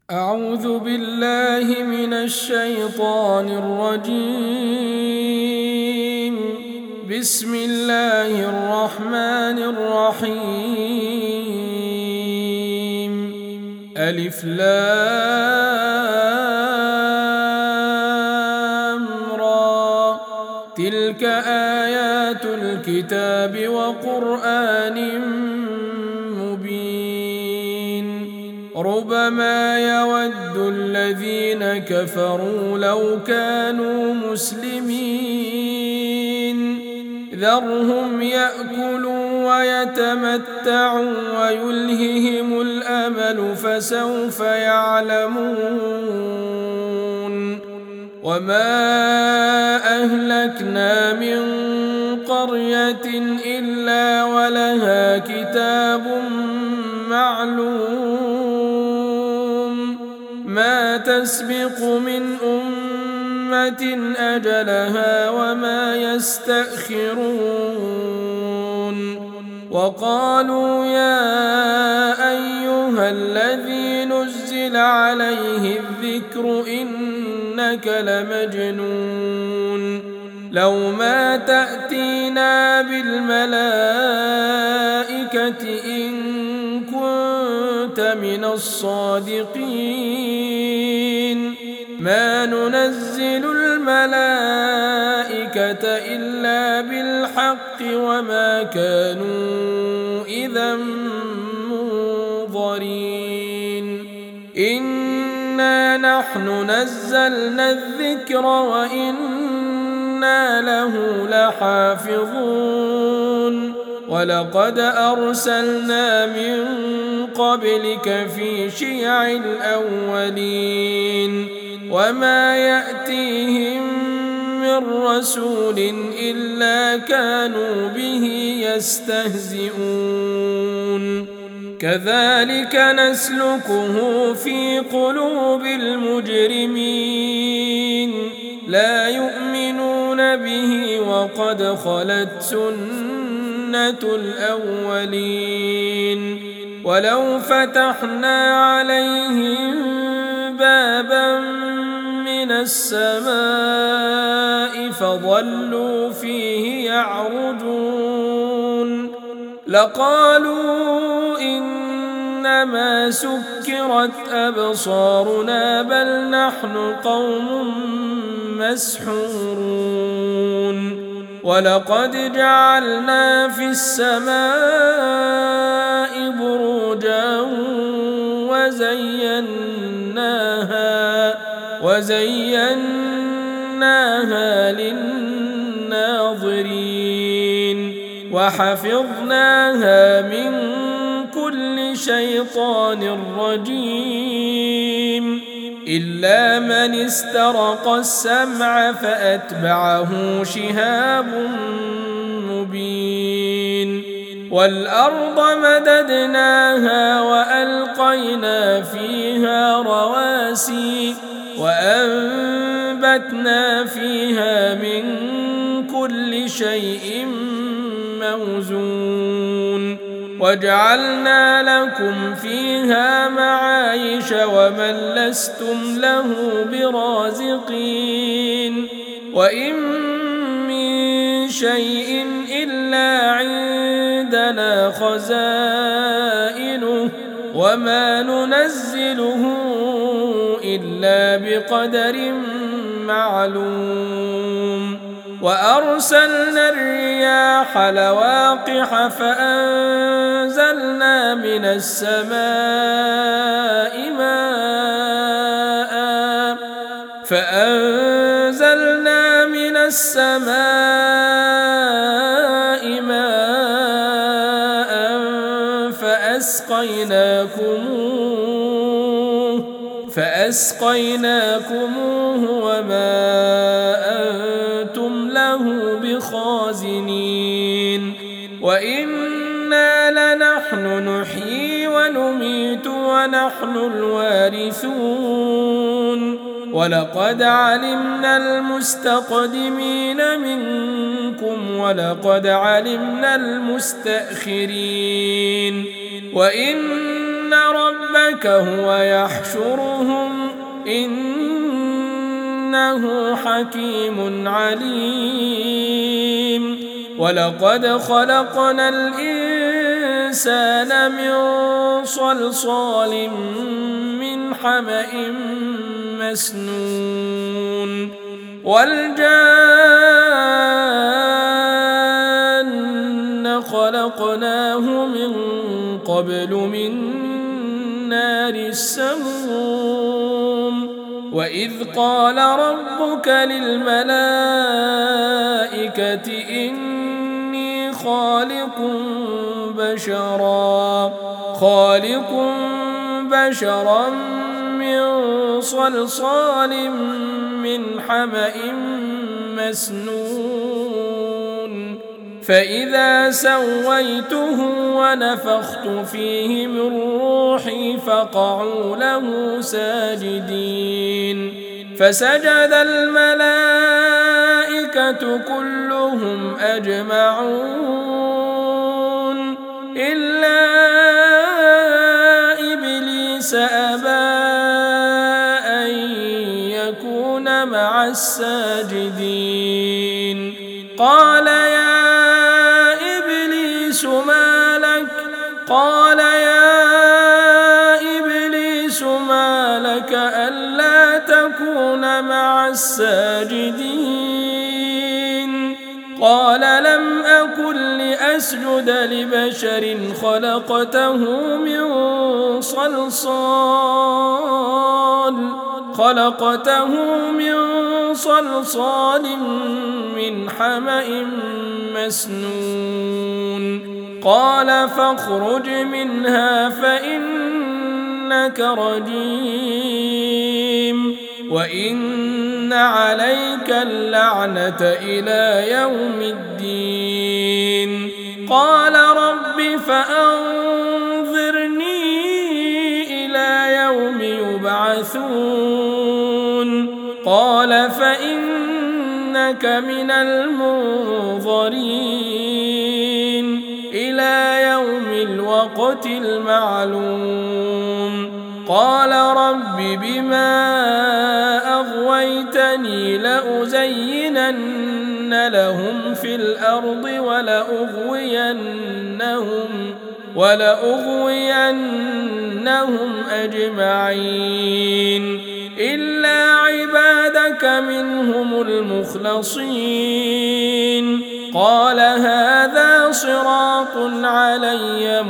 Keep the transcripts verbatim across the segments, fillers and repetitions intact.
أعوذ بالله من الشيطان الرجيم. بسم الله الرحمن الرحيم. ألف لام را، تلك آيات الكتاب وقرآن مبين. ربما يود الذين كفروا لو كانوا مسلمين. ذرهم يأكلوا ويتمتعوا ويلههم الأمل فسوف يعلمون. وما أهلكنا من قرية إلا ولها كتاب معلوم، ما تسبق من أمة أجلها وما يستأخرون. وقالوا يا أيها الذي نزل عليه الذكر إنك لمجنون، لو ما تأتينا بالملائكة إن كنت من الصادقين. ما ننزل الملائكة إلا بالحق وما كانوا إذا منظرين. إنا نحن نزلنا الذكر وإنا له لحافظون. ولقد أرسلنا من قبلك في شيع الأولين وما يأتيهم من رسول إلا كانوا به يستهزئون. كذلك نسلكه في قلوب المجرمين، لا يؤمنون به وقد خلت سنة الأولين. ولو فتحنا عليهم بابا من السماء فظلوا فيه يعرجون لقالوا إنما سكرت أبصارنا بل نحن قوم مسحورون. ولقد جعلنا في السماء بروجا وزيناها وزيناها للناظرين وحفظناها من كل شيطان رجيم إلا من استرق السمع فأتبعه شهاب مبين. والأرض مددناها وألقينا فيها رواسي وأنبتنا فيها من كل شيء موزون وجعلنا لكم فيها معايش ومن لستم له برازقين. وإن من شيء إلا عندنا خزائنه وما ننزله إلا بقدر معلوم. وأرسلنا الرياح لواقح فأنزلنا من السماء ماء فأنزلنا من السماء ماء فأسقيناكموه فأسقيناكموه وما أنتم له بخازنين. وإنا لنحن نحيي ونميت ونحن الوارثون. ولقد علمنا المستقدمين منكم ولقد علمنا المستأخرين وإن وإن ربك هو يحشرهم إنه حكيم عليم ولقد خلقنا الإنسان من صلصال من حمأ مسنون والجان خلقناه من قبل من نار السموم وإذ قال ربك للملائكة إني خالق بشرا خالق بشرا من صلصال من حمأ مسنون فإذا سويته ونفخت فيه من روحي فقعوا له ساجدين فسجد الملائكة كلهم أجمعون إلا إبليس أبى أن يكون مع الساجدين قال يا إبليس ما لك قال يا إبليس ما لك ألا تكون مع الساجدين قال لم أكن لأسجد لبشر خلقته من صلصال خلقته من صلصال من حمأ مسنون قال فاخرج منها فإنك رجيم وإن عليك اللعنة إلى يوم الدين قال رب فأنظرني إلى يوم يبعثون قال فإنك من المنظرين إلى يوم الوقت المعلوم قال رب بما أغويتني لأزينن لهم في الأرض ولأغوينهم ولأغوينهم أجمعين إلا عبادك منهم المخلصين قال هذا صراط علي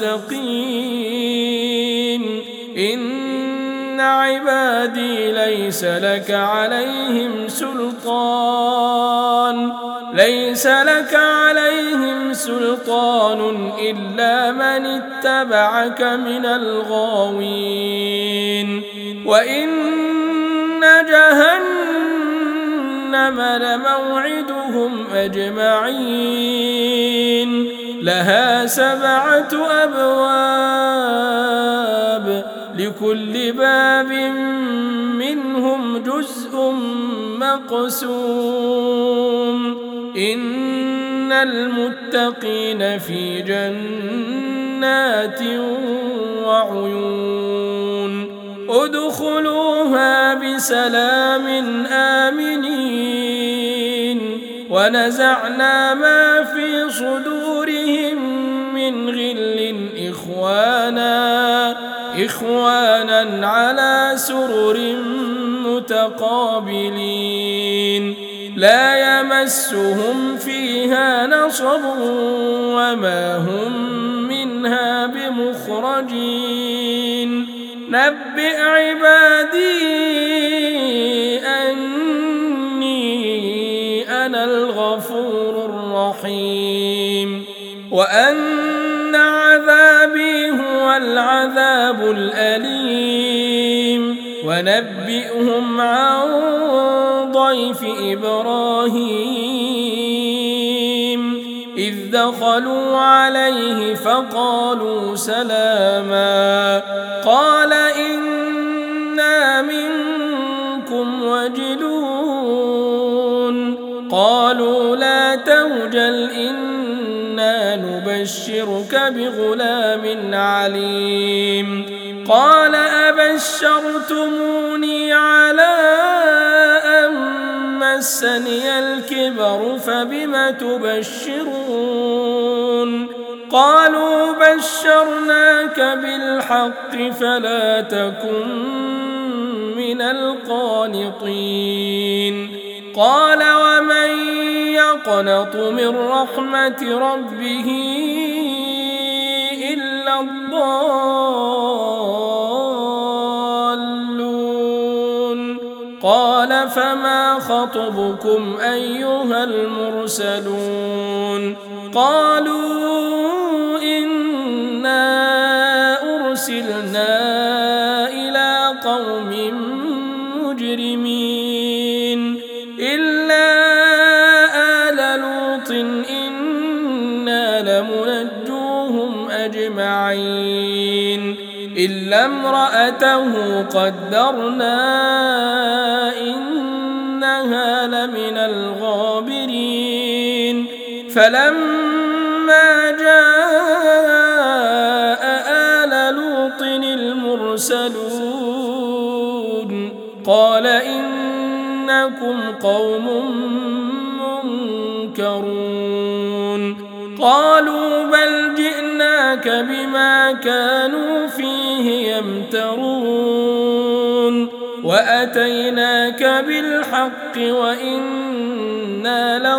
مستقيم إن عبادي ليس لك عليهم سلطان ليس لك عليهم سلطان إلا من اتبعك من الغاوين وإن جهنم لموعدهم أجمعين لها سبعة أبواب لكل باب منهم جزء مقسوم إن المتقين في جنات وعيون ادخلوها بسلام آمنين ونزعنا ما في صدورهم من غل إخوانا إخوانا على سرر متقابلين لا يمسهم فيها نصب وما هم منها بمخرجين نبئ عبادي أني أنا الغفور الرحيم وأن عذابي هو العذاب الأليم ونبئهم عن ضيف إبراهيم إذ دخلوا عليه فقالوا سلاما قال إنا منكم وجلون قالوا لا توجل إنا نبشرك نبشرك بغلام عليم قال أبشرتموني على أن مسني الكبر فبم تبشرون قالوا بشرناك بالحق فلا تكن من القانطين قال ومن يقنط من رحمة ربه إلا الضالون قال فما خطبكم أيها المرسلون قالوا إنا أرسلنا إلى قوم مجرمين إلا آل لوط إنا لمنجوهم أجمعين إلا امرأته قدرنا إنها لمن الغابرين فلما جاء آل لوط المرسلون قال إنكم قوم منكرون قالوا بل جئناك بما كانوا فيه يمترون وأتيناك بالحق وإنا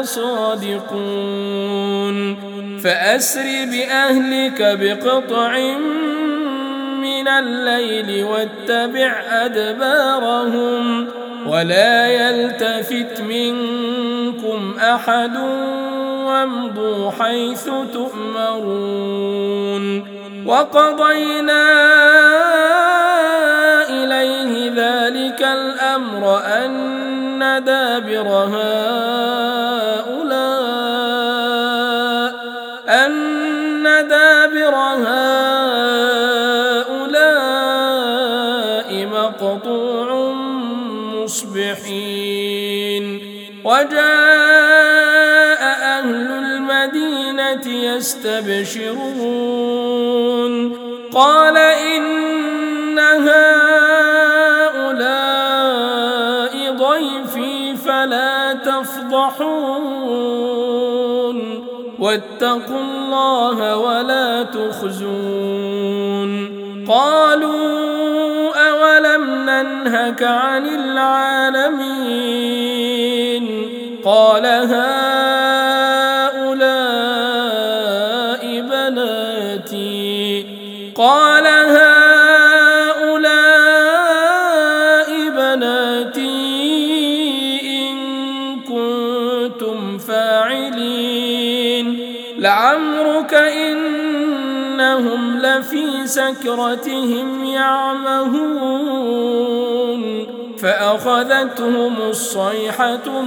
لصادقون فأسر بأهلك بقطع من الليل واتبع أدبارهم ولا يلتفت منكم أحد وامضوا حيث تؤمرون وقضينا إليه ذلك الأمر أن دابر هؤلاء أن دابر هؤلاء مقطوع مصبحين وجاء أهل المدينة يستبشرون قال إن هؤلاء ضيفي فلا تفضحون واتقوا الله ولا تخزون قالوا أولم ننهك عن العالمين قال هؤلاء بناتي قال هؤلاء بناتي إن كنتم فاعلين لعمرك إنهم لفي سكرتهم يعمهون فأخذتهم الصيحة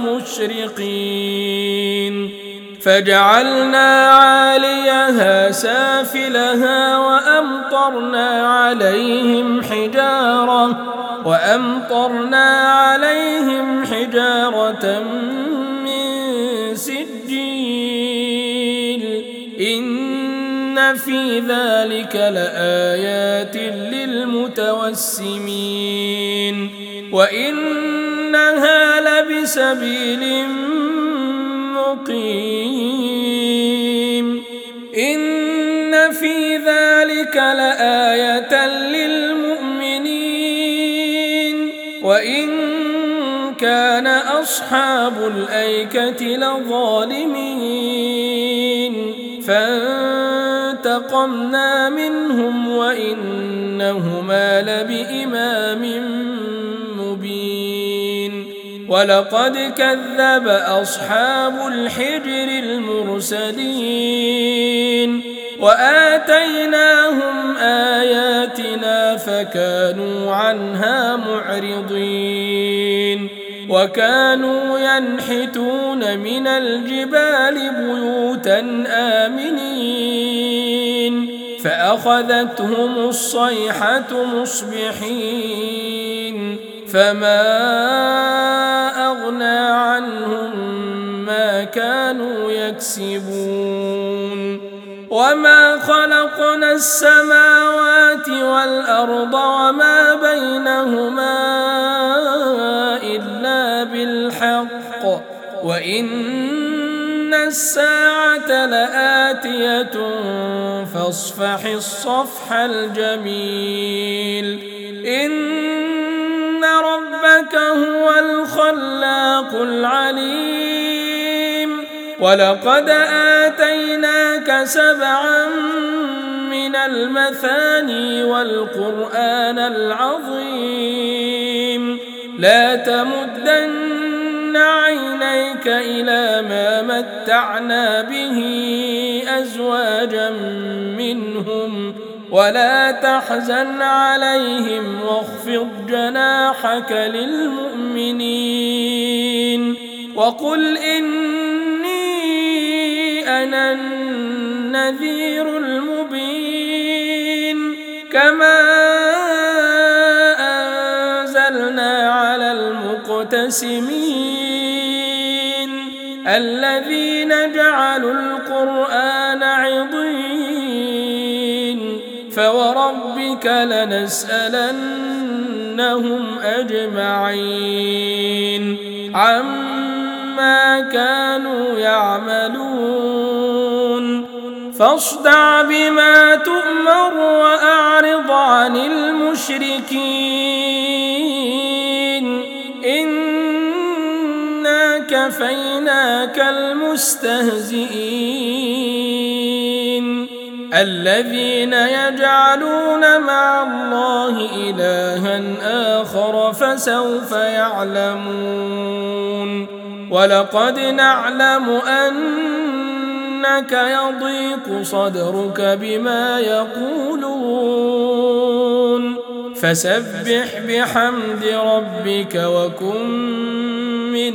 مشرقين فجعلنا عاليها سافلها وأمطرنا عليهم حجارة وأمطرنا عليهم حجارة من سجيل إن في ذلك لآيات للمتوسمين وإنها لبسبيل مقيم إن في ذلك لآية للمؤمنين وإن كان أصحاب الأيكة لظالمين فانتقمنا منهم وإنهما لبإمام مبين ولقد كذب أصحاب الحجر المرسلين وآتيناهم آياتنا فكانوا عنها معرضين وكانوا ينحتون من الجبال بيوتا آمنين فأخذتهم الصيحة مصبحين فما أغنى عنهم ما كانوا يكسبون وما السماوات والأرض وما بينهما إلا بالحق وإن الساعة لآتية فاصفح الصفح الجميل إن ربك هو الخلاق العليم ولقد آتيناك سبعا من المثاني والقرآن العظيم لا تمدن عينيك إلى ما متعنا به أزواجا منهم ولا تحزن عليهم واخفض جناحك للمؤمنين وقل إني أنا النذير المبين كما أنزلنا على المقتسمين الذين جعلوا القرآن عضين فوربك لنسألنهم أجمعين عما كانوا يعملون فاصدع بما تؤمر وأعرض عن المشركين إنا كفيناك المستهزئين الذين يجعلون مع الله إلها آخر فسوف يعلمون ولقد نعلم أنك يضيق صدرك بما يقولون فسبح بحمد ربك وكن من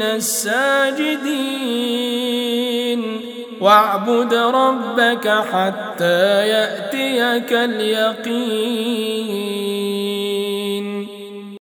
الساجدين واعبد ربك حتى يأتيك اليقين.